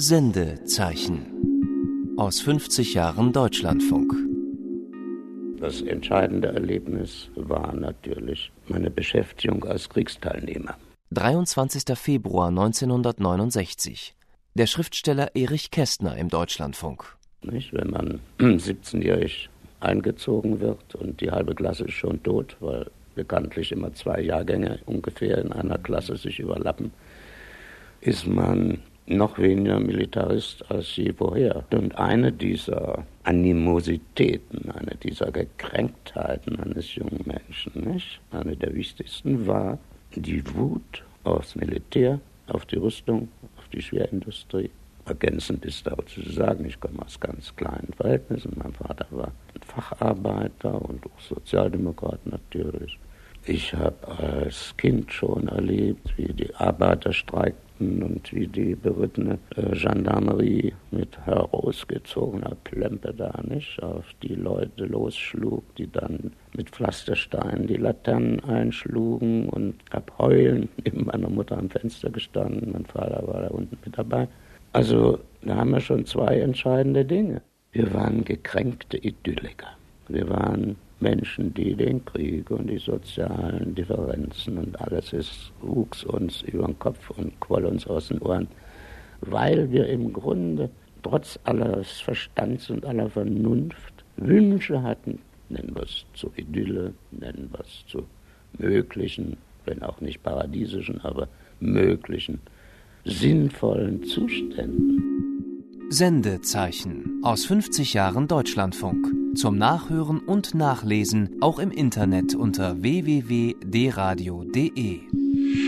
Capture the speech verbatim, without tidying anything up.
Sendezeichen aus fünfzig Jahren Deutschlandfunk. Das entscheidende Erlebnis war natürlich meine Beschäftigung als Kriegsteilnehmer. dreiundzwanzigster Februar neunzehnhundertneunundsechzig. Der Schriftsteller Erich Kästner im Deutschlandfunk. Nicht, wenn man siebzehnjährig eingezogen wird und die halbe Klasse ist schon tot, weil bekanntlich immer zwei Jahrgänge ungefähr in einer Klasse sich überlappen, ist man noch weniger Militarist als je vorher. Und eine dieser Animositäten, eine dieser Gekränktheiten eines jungen Menschen, nicht? Eine der wichtigsten war die Wut aufs Militär, auf die Rüstung, auf die Schwerindustrie. Ergänzend ist dazu zu sagen, ich komme aus ganz kleinen Verhältnissen. Mein Vater war ein Facharbeiter und auch Sozialdemokrat natürlich. Ich habe als Kind schon erlebt, wie die Arbeiter streikten und wie die berittene äh, Gendarmerie mit herausgezogener Klempe da nicht auf die Leute losschlug, die dann mit Pflastersteinen die Laternen einschlugen, und habe heulen neben meiner Mutter am Fenster gestanden. Mein Vater war da unten mit dabei. Also da haben wir schon zwei entscheidende Dinge. Wir waren gekränkte Idylliker. Wir waren Menschen, die den Krieg und die sozialen Differenzen und alles, es wuchs uns über den Kopf und quoll uns aus den Ohren, weil wir im Grunde trotz alles Verstands und aller Vernunft Wünsche hatten, nennen wir es zur Idylle, nennen wir es zu möglichen, wenn auch nicht paradiesischen, aber möglichen, sinnvollen Zuständen. Sendezeichen aus fünfzig Jahren Deutschlandfunk. Zum Nachhören und Nachlesen auch im Internet unter w w w punkt d radio punkt d e.